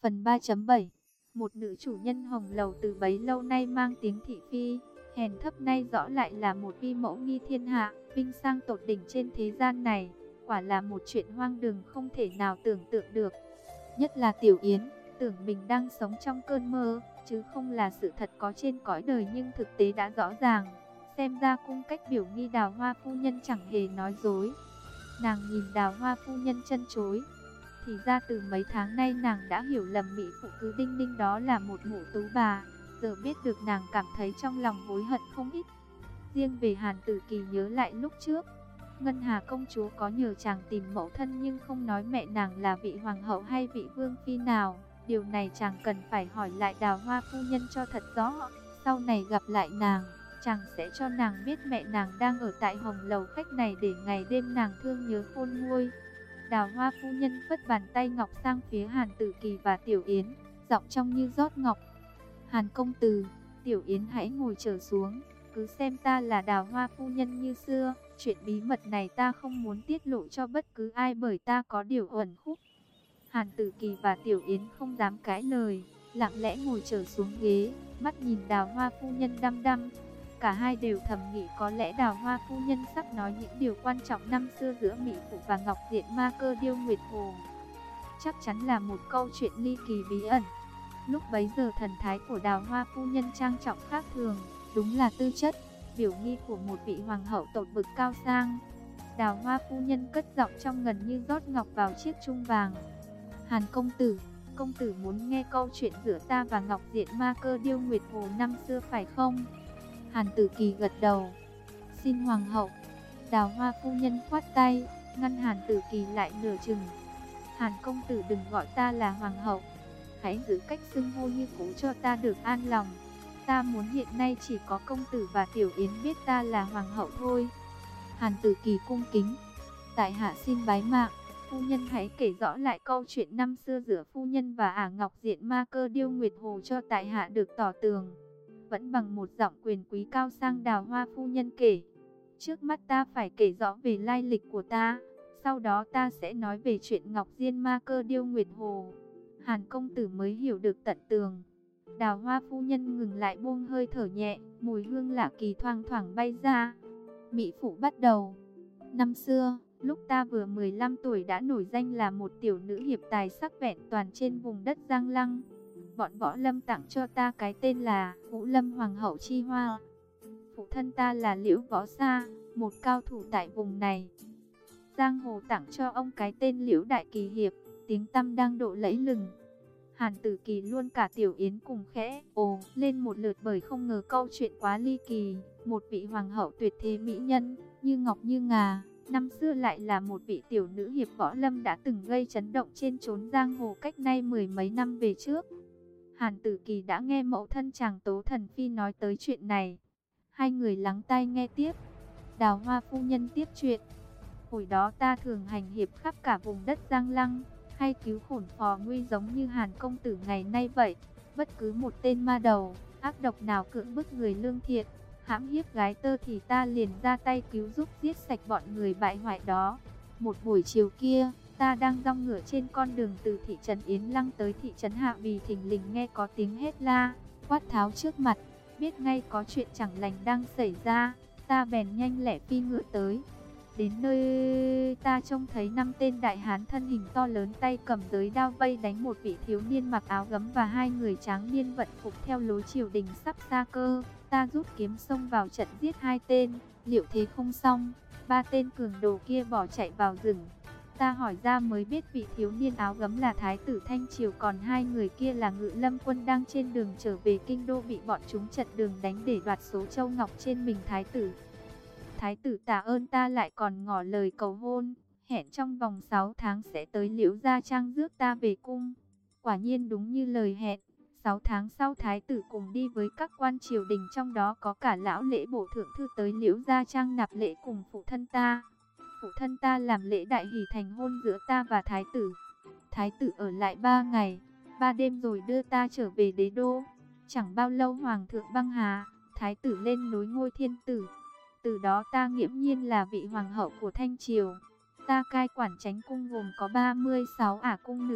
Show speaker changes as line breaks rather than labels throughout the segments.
Phần 3.7. Một nữ chủ nhân hồng lầu từ bấy lâu nay mang tiếng thị phi, hèn thấp nay rõ lại là một vi mẫu nghi thiên hạ, vinh sang tột đỉnh trên thế gian này. Quả là một chuyện hoang đường không thể nào tưởng tượng được. Nhất là Tiểu Yến, tưởng mình đang sống trong cơn mơ, chứ không là sự thật có trên cõi đời, nhưng thực tế đã rõ ràng. Xem ra cung cách biểu nghi Đào Hoa phu nhân chẳng hề nói dối. Nàng nhìn Đào Hoa phu nhân chân chối. Thì ra từ mấy tháng nay nàng đã hiểu lầm mỹ phụ cứ đinh ninh đó là một mụ tú bà. Giờ biết được nàng cảm thấy trong lòng hối hận không ít. Riêng về Hàn Tử Kỳ nhớ lại lúc trước, Ngân Hà công chúa có nhờ chàng tìm mẫu thân nhưng không nói mẹ nàng là vị hoàng hậu hay vị vương phi nào. Điều này chàng cần phải hỏi lại Đào Hoa phu nhân cho thật rõ. Sau này gặp lại nàng, chàng sẽ cho nàng biết mẹ nàng đang ở tại hồng lầu khách này để ngày đêm nàng thương nhớ khôn nguôi. Đào Hoa phu nhân phất bàn tay ngọc sang phía Hàn Tử Kỳ và Tiểu Yến, giọng trong như rót ngọc. Hàn công tử, Tiểu Yến hãy ngồi trở xuống, cứ xem ta là Đào Hoa phu nhân như xưa. Chuyện bí mật này ta không muốn tiết lộ cho bất cứ ai bởi ta có điều uẩn khúc. Hàn Tử Kỳ và Tiểu Yến không dám cãi lời, lặng lẽ ngồi trở xuống ghế, mắt nhìn Đào Hoa phu nhân đăm đăm. Cả hai đều thầm nghĩ có lẽ Đào Hoa phu nhân sắp nói những điều quan trọng năm xưa giữa mỹ phụ và Ngọc Diện Ma Cơ Điêu Nguyệt Hồ. Chắc chắn là một câu chuyện ly kỳ bí ẩn. Lúc bấy giờ thần thái của Đào Hoa phu nhân trang trọng khác thường, đúng là tư chất, biểu nghi của một vị hoàng hậu tột bực cao sang. Đào Hoa phu nhân cất giọng trong ngần như rót ngọc vào chiếc chung vàng. Hàn công tử muốn nghe câu chuyện giữa ta và Ngọc Diện Ma Cơ Điêu Nguyệt Hồ năm xưa phải không? Hàn Tử Kỳ gật đầu. Xin hoàng hậu. Đào Hoa phu nhân khoát tay, ngăn Hàn Tử Kỳ lại nửa chừng. Hàn công tử đừng gọi ta là hoàng hậu, hãy giữ cách xưng hô như cũ cho ta được an lòng. Ta muốn hiện nay chỉ có công tử và Tiểu Yến biết ta là hoàng hậu thôi. Hàn Tử Kỳ cung kính. Tại hạ xin bái mạng, phu nhân hãy kể rõ lại câu chuyện năm xưa giữa phu nhân và Ả Ngọc Diện Ma Cơ Điêu Nguyệt Hồ cho tại hạ được tỏ tường. Vẫn bằng một giọng quyền quý cao sang, Đào Hoa phu nhân kể. Trước mắt ta phải kể rõ về lai lịch của ta, sau đó ta sẽ nói về chuyện Ngọc Diên Ma Cơ Điêu Nguyệt Hồ. Hàn công tử mới hiểu được tận tường. Đào Hoa phu nhân ngừng lại, buông hơi thở nhẹ, mùi hương lạ kỳ thoang thoảng bay ra. Mỹ phụ bắt đầu. Năm xưa, lúc ta vừa 15 tuổi đã nổi danh là một tiểu nữ hiệp tài sắc vẹn toàn trên vùng đất Giang Lăng. Bọn Võ Lâm tặng cho ta cái tên là Vũ Lâm Hoàng hậu chi hoa. Phụ thân ta là Liễu Võ Sa, một cao thủ tại vùng này. Giang hồ tặng cho ông cái tên Liễu Đại Kỳ Hiệp, tiếng tăm đang độ lẫy lừng. Hàn Tử Kỳ luôn cả Tiểu Yến cùng khẽ ồ lên một lượt bởi không ngờ câu chuyện quá ly kỳ. Một vị hoàng hậu tuyệt thế mỹ nhân, như ngọc như ngà, năm xưa lại là một vị tiểu nữ hiệp võ lâm đã từng gây chấn động trên chốn giang hồ cách nay mười mấy năm về trước. Hàn Tử Kỳ đã nghe mẫu thân chàng Tố Thần Phi nói tới chuyện này. Hai người lắng tai nghe tiếp. Đào Hoa phu nhân tiếp chuyện. Hồi đó ta thường hành hiệp khắp cả vùng đất Giang Lăng, hay cứu khổn phò nguy giống như Hàn công tử ngày nay vậy. Bất cứ một tên ma đầu, ác độc nào cưỡng bức người lương thiện, hãm hiếp gái tơ thì ta liền ra tay cứu giúp giết sạch bọn người bại hoại đó. Một buổi chiều kia, ta đang dong ngựa trên con đường từ thị trấn Yến Lăng tới thị trấn Hạ Bì, thình lình nghe có tiếng hét la, quát tháo trước mặt, biết ngay có chuyện chẳng lành đang xảy ra, ta bèn nhanh lẹ phi ngựa tới. Đến nơi ta trông thấy 5 tên đại hán thân hình to lớn tay cầm giới đao vây đánh một vị thiếu niên mặc áo gấm và hai người tráng niên vận phục theo lối triều đình sắp xa cơ. Ta rút kiếm xông vào trận giết hai tên, liệu thế không xong, 3 tên cường đồ kia bỏ chạy vào rừng. Ta hỏi ra mới biết vị thiếu niên áo gấm là Thái tử Thanh Triều, còn hai người kia là Ngự Lâm quân đang trên đường trở về kinh đô bị bọn chúng chặn đường đánh để đoạt số châu ngọc trên mình Thái tử. Thái tử tạ ơn ta lại còn ngỏ lời cầu hôn, hẹn trong vòng 6 tháng sẽ tới Liễu Gia Trang rước ta về cung. Quả nhiên đúng như lời hẹn, 6 tháng sau Thái tử cùng đi với các quan triều đình, trong đó có cả lão lễ bổ thượng thư tới Liễu Gia Trang nạp lễ cùng phụ thân ta. Phụ thân ta làm lễ đại hỷ thành hôn giữa ta và Thái tử. Thái tử ở lại 3 ngày, 3 đêm rồi đưa ta trở về đế đô. Chẳng bao lâu Hoàng thượng băng hà, Thái tử lên nối ngôi thiên tử. Từ đó ta nghiễm nhiên là vị hoàng hậu của Thanh Triều. Ta cai quản chánh cung gồm có 36 ả cung nữ,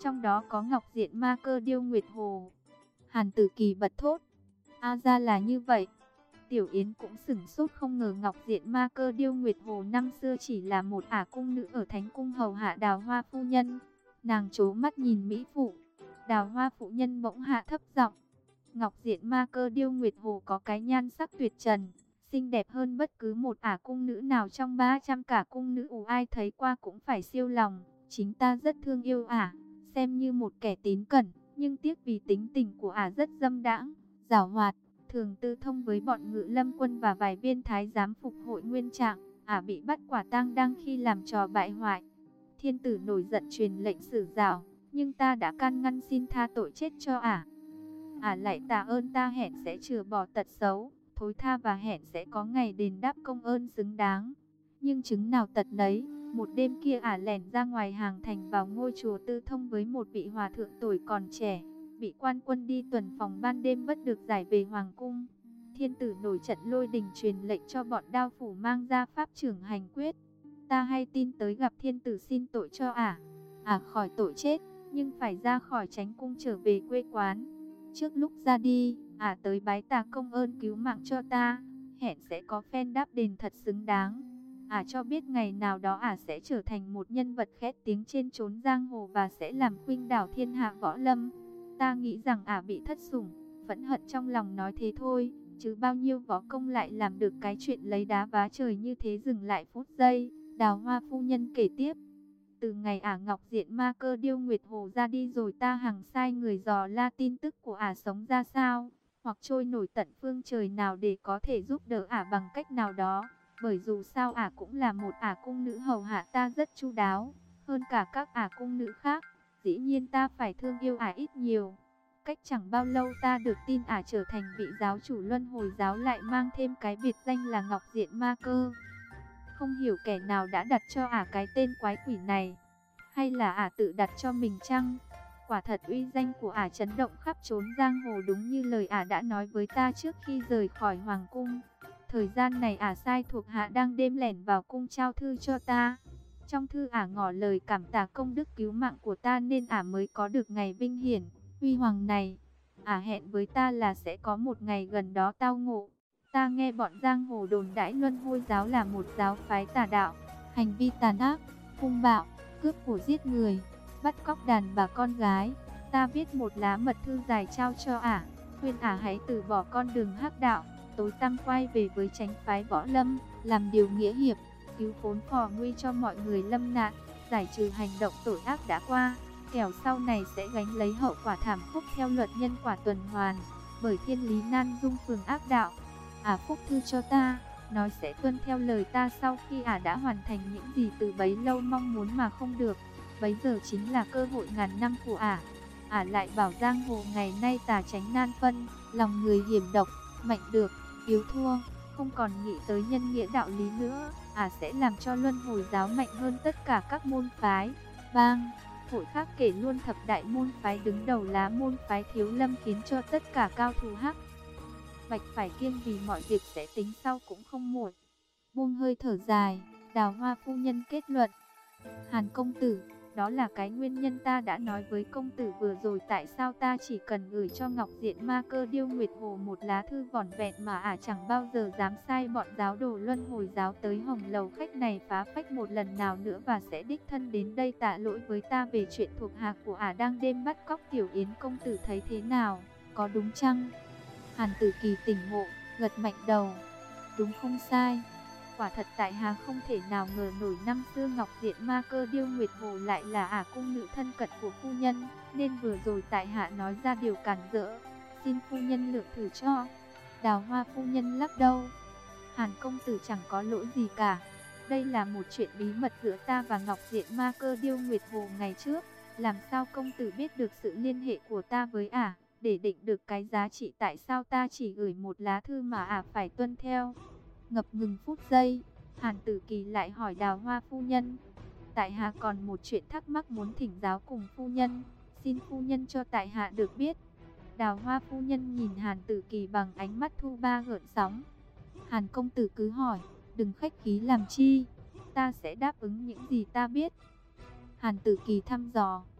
trong đó có Ngọc Diện Ma Cơ Điêu Nguyệt Hồ. Hàn Tử Kỳ bật thốt, a ra là như vậy. Tiểu Yến cũng sửng sốt, không ngờ Ngọc Diện Ma Cơ Điêu Nguyệt Hồ năm xưa chỉ là một ả cung nữ ở Thánh Cung hầu hạ Đào Hoa phu nhân. Nàng trố mắt nhìn mỹ phụ. Đào Hoa phụ nhân bỗng hạ thấp giọng, Ngọc Diện Ma Cơ Điêu Nguyệt Hồ có cái nhan sắc tuyệt trần, xinh đẹp hơn bất cứ một ả cung nữ nào trong 300 cả cung nữ ai thấy qua cũng phải siêu lòng. Chính ta rất thương yêu ả, xem như một kẻ tín cẩn, nhưng tiếc vì tính tình của ả rất dâm đãng, giảo hoạt, thường tư thông với bọn Ngự Lâm quân và vài viên thái giám phục hội nguyên trạng. Ả bị bắt quả tang đang khi làm trò bại hoại. Thiên tử nổi giận truyền lệnh xử giảo, nhưng ta đã can ngăn xin tha tội chết cho ả. Ả lại tạ ơn ta, hẹn sẽ chừa bỏ tật xấu, thối tha và hẹn sẽ có ngày đền đáp công ơn xứng đáng. Nhưng chứng nào tật nấy, một đêm kia ả lẻn ra ngoài hàng thành vào ngôi chùa tư thông với một vị hòa thượng tuổi còn trẻ, bị quan quân đi tuần phòng ban đêm bắt được giải về hoàng cung. Thiên tử nổi trận lôi đình truyền lệnh cho bọn đao phủ mang ra pháp trưởng hành quyết. Ta hay tin tới gặp thiên tử xin tội cho ả. Ả khỏi tội chết, nhưng phải ra khỏi Chánh cung trở về quê quán. Trước lúc ra đi, ả tới bái ta công ơn cứu mạng cho ta, hẹn sẽ có phen đáp đền thật xứng đáng. Ả cho biết ngày nào đó ả sẽ trở thành một nhân vật khét tiếng trên chốn giang hồ và sẽ làm khuynh đảo thiên hạ võ lâm. Ta nghĩ rằng ả bị thất sủng, phẫn hận trong lòng nói thế thôi, chứ bao nhiêu võ công lại làm được cái chuyện lấy đá vá trời như thế. Dừng lại phút giây, Đào Hoa phu nhân kể tiếp. Từ ngày ả Ngọc Diện Ma Cơ Điêu Nguyệt Hồ ra đi rồi, ta hằng sai người dò la tin tức của ả sống ra sao, hoặc trôi nổi tận phương trời nào để có thể giúp đỡ ả bằng cách nào đó. Bởi dù sao ả cũng là một ả cung nữ hầu hạ ta rất chu đáo, hơn cả các ả cung nữ khác. Dĩ nhiên ta phải thương yêu ả ít nhiều. Cách chẳng bao lâu ta được tin ả trở thành vị giáo chủ Luân Hồi giáo, lại mang thêm cái biệt danh là Ngọc Diện Ma Cơ. Không hiểu kẻ nào đã đặt cho ả cái tên quái quỷ này, hay là ả tự đặt cho mình chăng? Quả thật uy danh của ả chấn động khắp chốn giang hồ, đúng như lời ả đã nói với ta trước khi rời khỏi hoàng cung. Thời gian này ả sai thuộc hạ đang đêm lẻn vào cung trao thư cho ta. Trong thư ả ngỏ lời cảm tạ công đức cứu mạng của ta, nên ả mới có được ngày vinh hiển, huy hoàng này. Ả hẹn với ta là sẽ có một ngày gần đó tao ngộ. Ta nghe bọn giang hồ đồn đãi Luân Hồi giáo là một giáo phái tà đạo, hành vi tàn ác, hung bạo, cướp của giết người, bắt cóc đàn bà con gái. Ta viết một lá mật thư dài trao cho ả, khuyên ả hãy từ bỏ con đường hắc đạo, tối tăm quay về với chánh phái võ lâm, làm điều nghĩa hiệp, cứu khốn phò nguy cho mọi người lâm nạn, giải trừ hành động tội ác đã qua, kẻo sau này sẽ gánh lấy hậu quả thảm khốc theo luật nhân quả tuần hoàn. Bởi thiên lý nan dung phường ác đạo. Ả phúc thư cho ta, nói sẽ tuân theo lời ta sau khi ả đã hoàn thành những gì từ bấy lâu mong muốn mà không được. Bấy giờ chính là cơ hội ngàn năm của ả. Ả lại bảo giang hồ ngày nay tà chánh nan phân, lòng người hiểm độc, mạnh được, yếu thua, không còn nghĩ tới nhân nghĩa đạo lý nữa. Ả sẽ làm cho Luân Hồi giáo mạnh hơn tất cả các môn phái, bang, hội khác, kể luôn thập đại môn phái đứng đầu lá môn phái Thiếu Lâm, khiến cho tất cả cao thủ hắc bạch phải kiêng, vì mọi việc sẽ tính sau cũng không muộn. Buông hơi thở dài, Đào Hoa phu nhân kết luận. Hàn công tử, đó là cái nguyên nhân ta đã nói với công tử vừa rồi, tại sao ta chỉ cần gửi cho Ngọc Diện Ma Cơ Điêu Nguyệt Hồ một lá thư vỏn vẹn mà ả chẳng bao giờ dám sai bọn giáo đồ Luân Hồi giáo tới Hồng Lầu khách này phá phách một lần nào nữa, và sẽ đích thân đến đây tạ lỗi với ta về chuyện thuộc hạ của ả đang đêm bắt cóc Tiểu Yến. Công tử thấy thế nào, có đúng chăng? Hàn Tử Kỳ tỉnh ngộ, gật mạnh đầu. Đúng không sai. Quả thật tại hạ không thể nào ngờ nổi năm xưa Ngọc Diện Ma Cơ Điêu Nguyệt Hồ lại là ả cung nữ thân cận của phu nhân, nên vừa rồi tại hạ nói ra điều cản rỡ, xin phu nhân lượng thử cho. Đào Hoa phu nhân lắc đầu. Hàn công tử chẳng có lỗi gì cả. Đây là một chuyện bí mật giữa ta và Ngọc Diện Ma Cơ Điêu Nguyệt Hồ ngày trước. Làm sao công tử biết được sự liên hệ của ta với ả? Để định được cái giá trị tại sao ta chỉ gửi một lá thư mà ả phải tuân theo. Ngập ngừng phút giây, Hàn Tử Kỳ lại hỏi Đào Hoa phu nhân. Tại hạ còn một chuyện thắc mắc muốn thỉnh giáo cùng phu nhân, xin phu nhân cho tại hạ được biết. Đào Hoa phu nhân nhìn Hàn Tử Kỳ bằng ánh mắt thu ba gợn sóng. Hàn công tử cứ hỏi, đừng khách khí làm chi, ta sẽ đáp ứng những gì ta biết. Hàn Tử Kỳ thăm dò.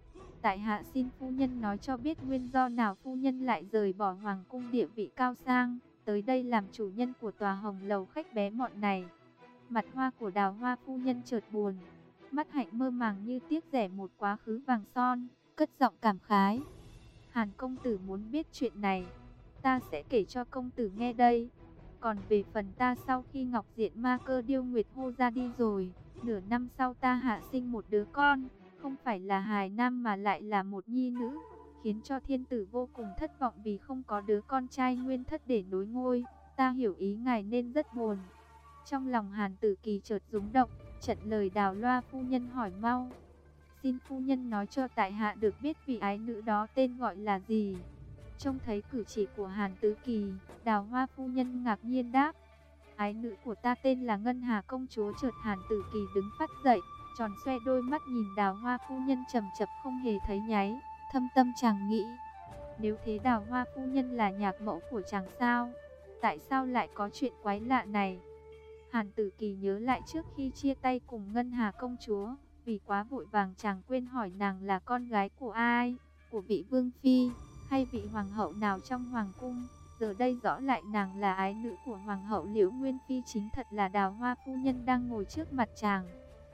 Tại hạ xin phu nhân nói cho biết nguyên do nào phu nhân lại rời bỏ hoàng cung địa vị cao sang, tới đây làm chủ nhân của tòa hồng lầu khách bé mọn này. Mặt hoa của Đào Hoa phu nhân chợt buồn, mắt hạnh mơ màng như tiếc rẻ một quá khứ vàng son, cất giọng cảm khái. Hàn công tử muốn biết chuyện này, ta sẽ kể cho công tử nghe đây. Còn về phần ta, sau khi Ngọc Diện Ma Cơ Điêu Nguyệt Hô ra đi rồi, nửa năm sau ta hạ sinh một đứa con, không phải là hài nam mà lại là một nhi nữ, khiến cho thiên tử vô cùng thất vọng vì không có đứa con trai nguyên thất để nối ngôi. Ta hiểu ý ngài nên rất buồn. Trong lòng Hàn Tử Kỳ chợt rúng động, chặn lời Đào Loa phu nhân hỏi mau. Xin phu nhân nói cho tại hạ được biết vị ái nữ đó tên gọi là gì. Trông thấy cử chỉ của Hàn Tử Kỳ, Đào Hoa phu nhân ngạc nhiên đáp. Ái nữ của ta tên là Ngân Hà công chúa. Chợt Hàn Tử Kỳ đứng phát dậy, tròn xoe đôi mắt nhìn Đào Hoa phu nhân trầm chập không hề thấy nháy. Thâm tâm chàng nghĩ, nếu thế Đào Hoa phu nhân là nhạc mẫu của chàng sao? Tại sao lại có chuyện quái lạ này? Hàn Tử Kỳ nhớ lại trước khi chia tay cùng Ngân Hà công chúa, vì quá vội vàng chàng quên hỏi nàng là con gái của ai, của vị vương phi hay vị hoàng hậu nào trong hoàng cung. Giờ đây rõ lại nàng là ái nữ của hoàng hậu Liễu Nguyên Phi, chính thật là Đào Hoa phu nhân đang ngồi trước mặt chàng.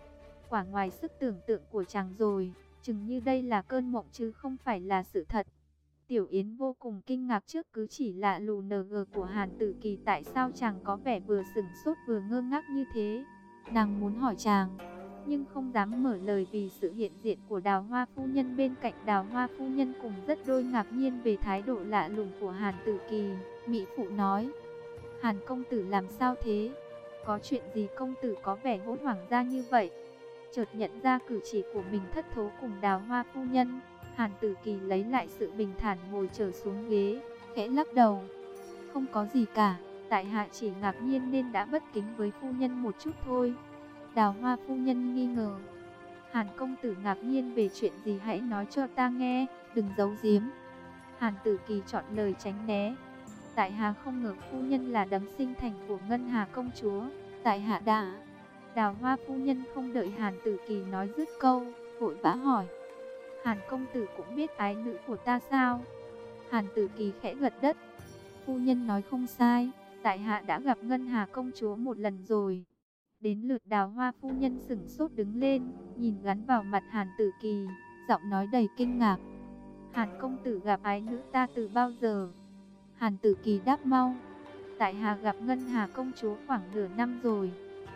Quả ngoài sức tưởng tượng của chàng rồi, chừng như đây là cơn mộng chứ không phải là sự thật. Tiểu Yến vô cùng kinh ngạc trước cứ chỉ lạ lù ng của Hàn Tử Kỳ. Tại sao chàng có vẻ vừa sửng sốt vừa ngơ ngác như thế? Nàng muốn hỏi chàng, nhưng không dám mở lời vì sự hiện diện của Đào Hoa phu nhân bên cạnh. Đào Hoa phu nhân cùng rất đôi ngạc nhiên về thái độ lạ lùng của Hàn Tử Kỳ. Mỹ phụ nói, Hàn công tử làm sao thế? Có chuyện gì công tử có vẻ hốt hoảng ra như vậy? Chợt nhận ra cử chỉ của mình thất thố cùng Đào Hoa phu nhân, Hàn Tử Kỳ lấy lại sự bình thản ngồi trở xuống ghế, khẽ lắc đầu. Không có gì cả, tại hạ chỉ ngạc nhiên nên đã bất kính với phu nhân một chút thôi. Đào Hoa phu nhân nghi ngờ. Hàn công tử ngạc nhiên về chuyện gì, hãy nói cho ta nghe, đừng giấu giếm. Hàn Tử Kỳ chọn lời tránh né. Tại hạ không ngờ phu nhân là đấng sinh thành của Ngân Hà công chúa. Tại hạ đã. Đào Hoa phu nhân không đợi Hàn Tử Kỳ nói dứt câu, vội vã hỏi. Hàn công tử cũng biết ái nữ của ta sao? Hàn Tử Kỳ khẽ gật đất. Phu nhân nói không sai, tại hạ đã gặp Ngân Hà công chúa một lần rồi. Đến lượt Đào Hoa phu nhân sửng sốt đứng lên, nhìn gắn vào mặt Hàn Tử Kỳ, giọng nói đầy kinh ngạc. Hàn công tử gặp ái nữ ta từ bao giờ? Hàn Tử Kỳ đáp mau. Tại hạ gặp Ngân Hà công chúa khoảng nửa năm rồi.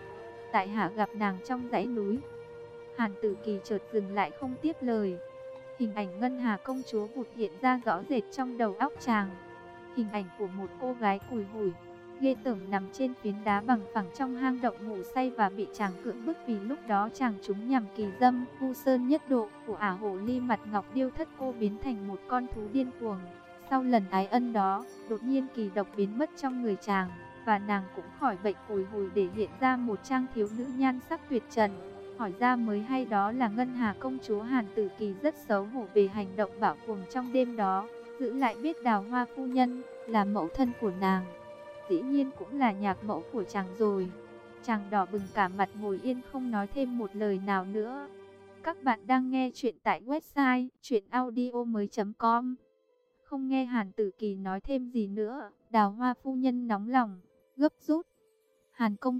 Tại hạ gặp nàng trong dãy núi. Hàn Tử Kỳ chợt dừng lại không tiếp lời. Hình ảnh Ngân Hà công chúa vụt hiện ra rõ rệt trong đầu óc chàng. Hình ảnh của một cô gái cùi hủi, ghê tởm nằm trên phiến đá bằng phẳng trong hang động ngủ say và bị chàng cưỡng bức vì lúc đó chàng trúng nhằm kỳ dâm. Vu Sơn nhất độ của ả hồ ly mặt ngọc điêu thất cô biến thành một con thú điên cuồng. Sau lần ái ân đó, đột nhiên kỳ độc biến mất trong người chàng, và nàng cũng khỏi bệnh cùi hủi để hiện ra một trang thiếu nữ nhan sắc tuyệt trần. Hỏi ra mới hay đó là Ngân Hà công chúa. Hàn Tử Kỳ rất xấu hổ về hành động bạo cuồng trong đêm đó, giữ lại biết Đào Hoa phu nhân là mẫu thân của nàng, dĩ nhiên cũng là nhạc mẫu của chàng rồi. Chàng đỏ bừng cả mặt ngồi yên không nói thêm một lời nào nữa. Các bạn đang nghe chuyện tại website chuyenaudio.com. Không nghe Hàn Tử Kỳ nói thêm gì nữa, Đào Hoa phu nhân nóng lòng, gấp rút. Hàn công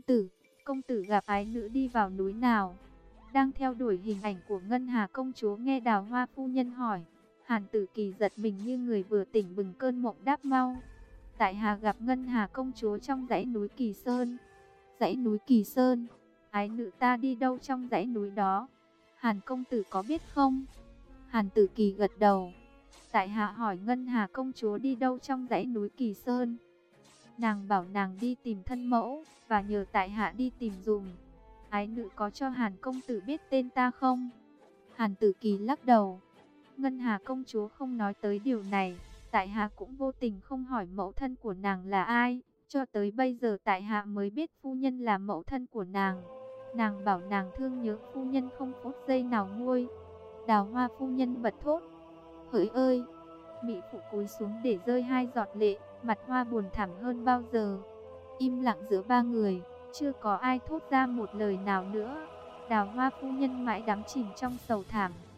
tử gặp ái nữ đi vào núi nào? Đang theo đuổi hình ảnh của Ngân Hà công chúa. Nghe Đào Hoa phu nhân hỏi, Hàn Tử Kỳ giật mình như người vừa tỉnh bừng cơn mộng, đáp mau. Tại hạ gặp Ngân Hà công chúa trong dãy núi Kỳ Sơn. Dãy núi Kỳ Sơn? Ái nữ ta đi đâu trong dãy núi đó? Hàn công tử có biết không? Hàn Tử Kỳ gật đầu. Tại hạ hỏi Ngân Hà công chúa đi đâu trong dãy núi Kỳ Sơn. Nàng bảo nàng đi tìm thân mẫu, và nhờ tại hạ đi tìm dùm. Ái nữ có cho Hàn công tử biết tên ta không? Hàn Tử Kỳ lắc đầu. Ngân Hà công chúa không nói tới điều này. Tại hạ cũng vô tình không hỏi mẫu thân của nàng là ai. Cho tới bây giờ tại hạ mới biết phu nhân là mẫu thân của nàng. Nàng bảo nàng thương nhớ phu nhân không phút giây nào nguôi. Đào Hoa phu nhân bật thốt. Hỡi ơi! Mỹ phụ cúi xuống để rơi hai giọt lệ, mặt hoa buồn thảm hơn bao giờ. Im lặng giữa ba người, chưa có ai thốt ra một lời nào nữa. Đào Hoa phu nhân mãi đắm chìm trong sầu thảm,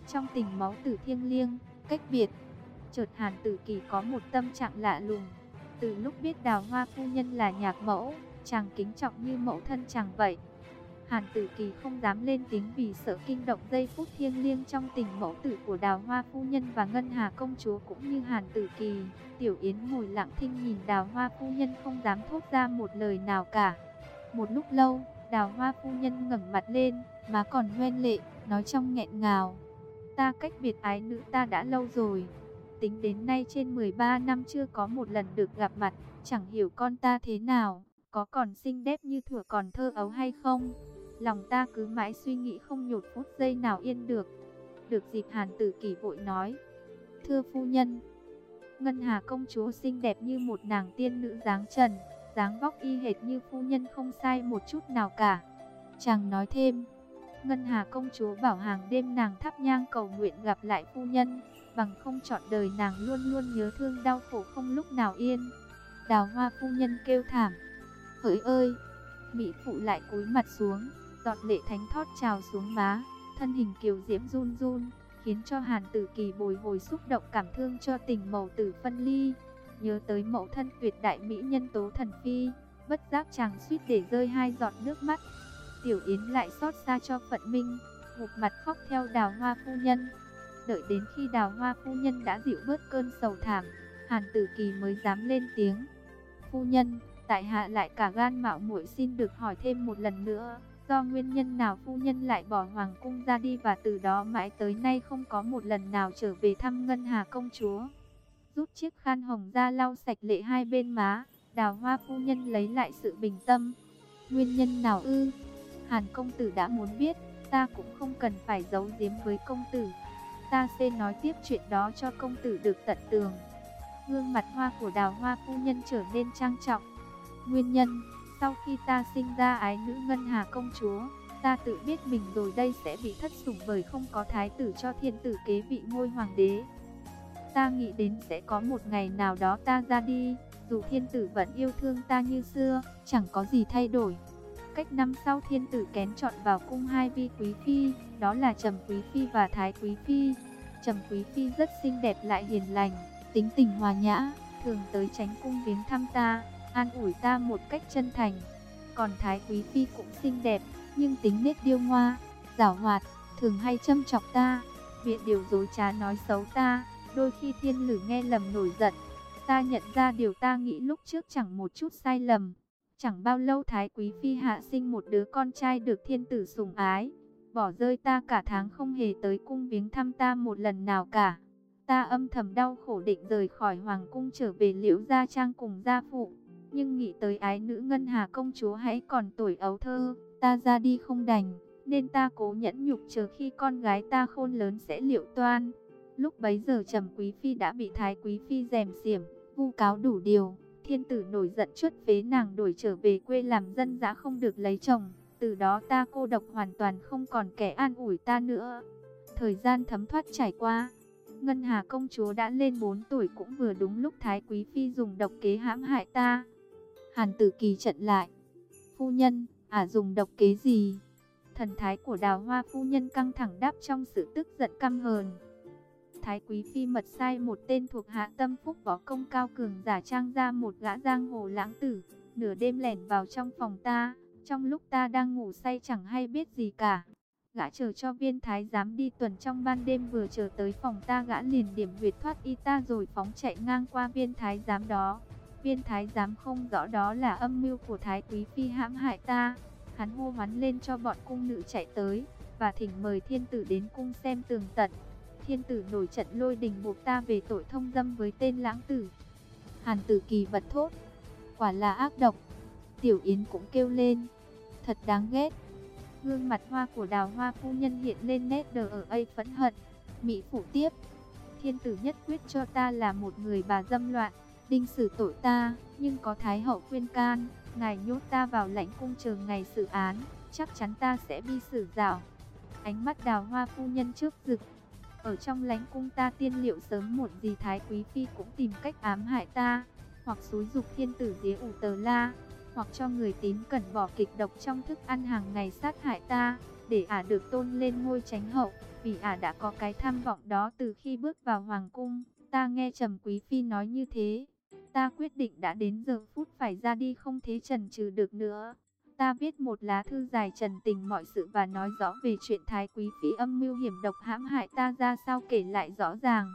trong tình máu tử thiêng liêng, cách biệt. Chợt Hàn Tử Kỳ có một tâm trạng lạ lùng. Từ lúc biết Đào Hoa phu nhân là nhạc mẫu, chàng kính trọng như mẫu thân chàng vậy. Hàn Tử Kỳ không dám lên tiếng vì sợ kinh động giây phút thiêng liêng trong tình mẫu tử của Đào Hoa phu nhân và Ngân Hà công chúa cũng như Hàn Tử Kỳ. Tiểu Yến ngồi lặng thinh nhìn Đào Hoa phu nhân không dám thốt ra một lời nào cả. Một lúc lâu, Đào Hoa phu nhân ngẩng mặt lên, má còn hoen lệ, nói trong nghẹn ngào: "Ta cách biệt ái nữ ta đã lâu rồi. Tính đến nay trên 13 năm chưa có một lần được gặp mặt, chẳng hiểu con ta thế nào, có còn xinh đẹp như thuở còn thơ ấu hay không? Lòng ta cứ mãi suy nghĩ không nhột phút giây nào yên được." Được dịp Hàn Tử Kỳ vội nói: "Thưa phu nhân, Ngân Hà công chúa xinh đẹp như một nàng tiên nữ dáng trần, dáng vóc y hệt như phu nhân không sai một chút nào cả." Chàng nói thêm: "Ngân Hà công chúa bảo hàng đêm nàng thắp nhang cầu nguyện gặp lại phu nhân, bằng không trọn đời nàng luôn luôn nhớ thương đau khổ không lúc nào yên." Đào Hoa phu nhân kêu thảm: "Hỡi ơi!" Mỹ phụ lại cúi mặt xuống, giọt lệ thánh thót trào xuống má, thân hình kiều diễm run run, khiến cho Hàn Tử Kỳ bồi hồi xúc động cảm thương cho tình mẫu tử phân ly. Nhớ tới mẫu thân tuyệt đại mỹ nhân Tố Thần Phi, bất giác chàng suýt để rơi hai giọt nước mắt. Tiểu Yến lại xót xa cho Phận Minh, gục mặt khóc theo Đào Hoa phu nhân. Đợi đến khi Đào Hoa phu nhân đã dịu bớt cơn sầu thảm, Hàn Tử Kỳ mới dám lên tiếng: "Phu nhân, tại hạ lại cả gan mạo muội xin được hỏi thêm một lần nữa, do nguyên nhân nào phu nhân lại bỏ hoàng cung ra đi và từ đó mãi tới nay không có một lần nào trở về thăm Ngân Hà công chúa?" Rút chiếc khăn hồng ra lau sạch lệ hai bên má, Đào Hoa phu nhân lấy lại sự bình tâm. "Nguyên nhân nào ư? Hàn công tử đã muốn biết, ta cũng không cần phải giấu giếm với công tử. Ta sẽ nói tiếp chuyện đó cho công tử được tận tường." Gương mặt hoa của Đào Hoa phu nhân trở nên trang trọng. "Nguyên nhân, sau khi ta sinh ra ái nữ Ngân Hà công chúa, ta tự biết mình rồi đây sẽ bị thất sủng bởi không có thái tử cho thiên tử kế vị ngôi hoàng đế. Ta nghĩ đến sẽ có một ngày nào đó ta ra đi, dù thiên tử vẫn yêu thương ta như xưa, chẳng có gì thay đổi. Cách năm sau thiên tử kén chọn vào cung hai vi quý phi, đó là Trầm quý phi và Thái quý phi. Trầm quý phi rất xinh đẹp lại hiền lành, tính tình hòa nhã, thường tới tránh cung viếng thăm ta, an ủi ta một cách chân thành. Còn Thái quý phi cũng xinh đẹp, nhưng tính nết điêu ngoa, giảo hoạt, thường hay châm chọc ta, bịa điều dối trá nói xấu ta, đôi khi thiên lử nghe lầm nổi giận. Ta nhận ra điều ta nghĩ lúc trước chẳng một chút sai lầm. Chẳng bao lâu Thái quý phi hạ sinh một đứa con trai được thiên tử sủng ái, bỏ rơi ta cả tháng không hề tới cung viếng thăm ta một lần nào cả. Ta âm thầm đau khổ định rời khỏi hoàng cung trở về Liễu Gia Trang cùng gia phụ, nhưng nghĩ tới ái nữ Ngân Hà công chúa hãy còn tuổi ấu thơ, ta ra đi không đành, nên ta cố nhẫn nhục chờ khi con gái ta khôn lớn sẽ liệu toan." Lúc bấy giờ Trầm quý phi đã bị Thái quý phi gièm xiểm, vu cáo đủ điều. Thiên tử nổi giận chuất phế nàng đổi trở về quê làm dân dã không được lấy chồng. Từ đó ta cô độc hoàn toàn, không còn kẻ an ủi ta nữa. Thời gian thấm thoát trải qua, Ngân Hà công chúa đã lên 4 tuổi, cũng vừa đúng lúc Thái quý phi dùng độc kế hãm hại ta. Hàn Tử Kỳ chặn lại: "Phu nhân, dùng độc kế gì?" Thần thái của Đào Hoa phu nhân căng thẳng đáp trong sự tức giận căm hờn: "Thái quý phi mật sai một tên thuộc hạ tâm phúc võ công cao cường giả trang ra một gã giang hồ lãng tử, nửa đêm lẻn vào trong phòng ta, trong lúc ta đang ngủ say chẳng hay biết gì cả. Gã chờ cho viên thái giám đi tuần trong ban đêm, vừa chờ tới phòng ta gã liền điểm huyệt thoát y ta rồi phóng chạy ngang qua viên thái giám đó. Viên thái giám không rõ đó là âm mưu của Thái quý phi hãm hại ta. Hắn hô hoán lên cho bọn cung nữ chạy tới và thỉnh mời thiên tử đến cung xem tường tận. Thiên tử nổi trận lôi đình buộc ta về tội thông dâm với tên lãng tử." Hàn Tử Kỳ bật thốt: "Quả là ác độc." Tiểu Yến cũng kêu lên: "Thật đáng ghét." Gương mặt hoa của Đào Hoa phu nhân hiện lên nét đờ ở ấy phẫn hận. Mỹ phụ tiếp: "Thiên tử nhất quyết cho ta là một người bà dâm loạn, đinh xử tội ta, nhưng có Thái hậu khuyên can, ngài nhốt ta vào lãnh cung chờ ngày xử án, chắc chắn ta sẽ bi xử dạo." Ánh mắt Đào Hoa phu nhân chớp rực: "Ở trong lãnh cung ta tiên liệu sớm muộn gì Thái quý phi cũng tìm cách ám hại ta, hoặc xúi giục thiên tử dế ủ tờ la, hoặc cho người tín cẩn bỏ kịch độc trong thức ăn hàng ngày sát hại ta. để ả được tôn lên ngôi chánh hậu, vì ả đã có cái tham vọng đó từ khi bước vào hoàng cung. Ta nghe Trầm quý phi nói như thế, ta quyết định đã đến giờ phút phải ra đi, không thể chần chừ được nữa. Ta viết một lá thư dài trần tình mọi sự và nói rõ về chuyện Thái quý phi âm mưu hiểm độc hãm hại ta ra sao, kể lại rõ ràng.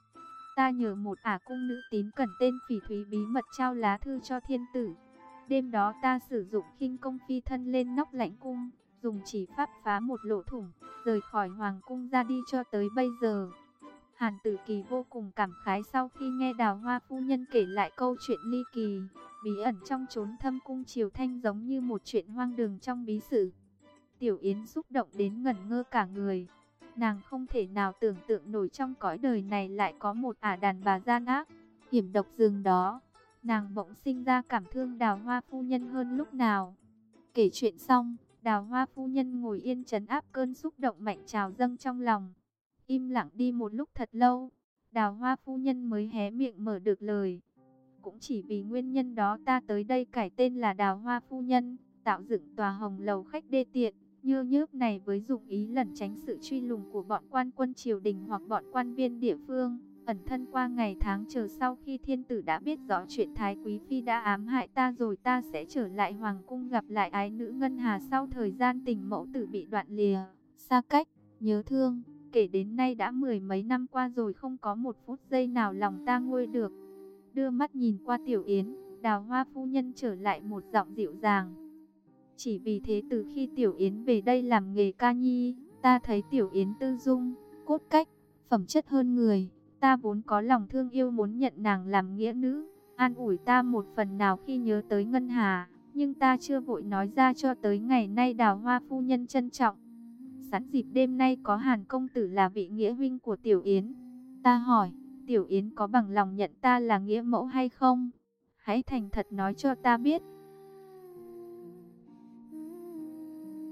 Ta nhờ một ả cung nữ tín cẩn tên Phỉ Thúy bí mật trao lá thư cho thiên tử. Đêm đó ta sử dụng khinh công phi thân lên nóc lãnh cung, dùng chỉ pháp phá một lỗ thủng, rời khỏi hoàng cung ra đi cho tới bây giờ. Hàn Tử Kỳ vô cùng cảm khái sau khi nghe Đào Hoa phu nhân kể lại câu chuyện ly kỳ, bí ẩn trong chốn thâm cung Triều Thanh giống như một chuyện hoang đường trong bí sử. Tiểu Yến xúc động đến ngẩn ngơ cả người. Nàng không thể nào tưởng tượng nổi trong cõi đời này lại có một ả đàn bà gian ác, hiểm độc dường đó. Nàng bỗng sinh ra cảm thương Đào Hoa phu nhân hơn lúc nào. Kể chuyện xong, Đào Hoa phu nhân ngồi yên trấn áp cơn xúc động mạnh trào dâng trong lòng. Im lặng đi một lúc thật lâu, Đào Hoa phu nhân mới hé miệng mở được lời. Cũng chỉ vì nguyên nhân đó ta tới đây cải tên là Đào Hoa phu nhân, tạo dựng tòa hồng lầu khách đê tiện, nhơ nhớp này với dụng ý lẩn tránh sự truy lùng của bọn quan quân triều đình hoặc bọn quan viên địa phương. Ẩn thân qua ngày tháng chờ sau khi thiên tử đã biết rõ chuyện Thái quý phi đã ám hại ta rồi, ta sẽ trở lại hoàng cung gặp lại ái nữ Ngân Hà sau thời gian tình mẫu tử bị đoạn lìa, xa cách, nhớ thương. Kể đến nay đã mười mấy năm qua rồi, không có một phút giây nào lòng ta nguôi được. Đưa mắt nhìn qua Tiểu Yến, Đào Hoa phu nhân trở lại một giọng dịu dàng. Chỉ vì thế từ khi Tiểu Yến về đây làm nghề ca nhi, ta thấy Tiểu Yến tư dung, cốt cách, phẩm chất hơn người. Ta vốn có lòng thương yêu muốn nhận nàng làm nghĩa nữ, an ủi ta một phần nào khi nhớ tới Ngân Hà. Nhưng ta chưa vội nói ra cho tới ngày nay Đào Hoa phu nhân trân trọng. Sẵn dịp đêm nay có Hàn công tử là vị nghĩa huynh của Tiểu Yến. Ta hỏi, Tiểu Yến có bằng lòng nhận ta là nghĩa mẫu hay không? Hãy thành thật nói cho ta biết.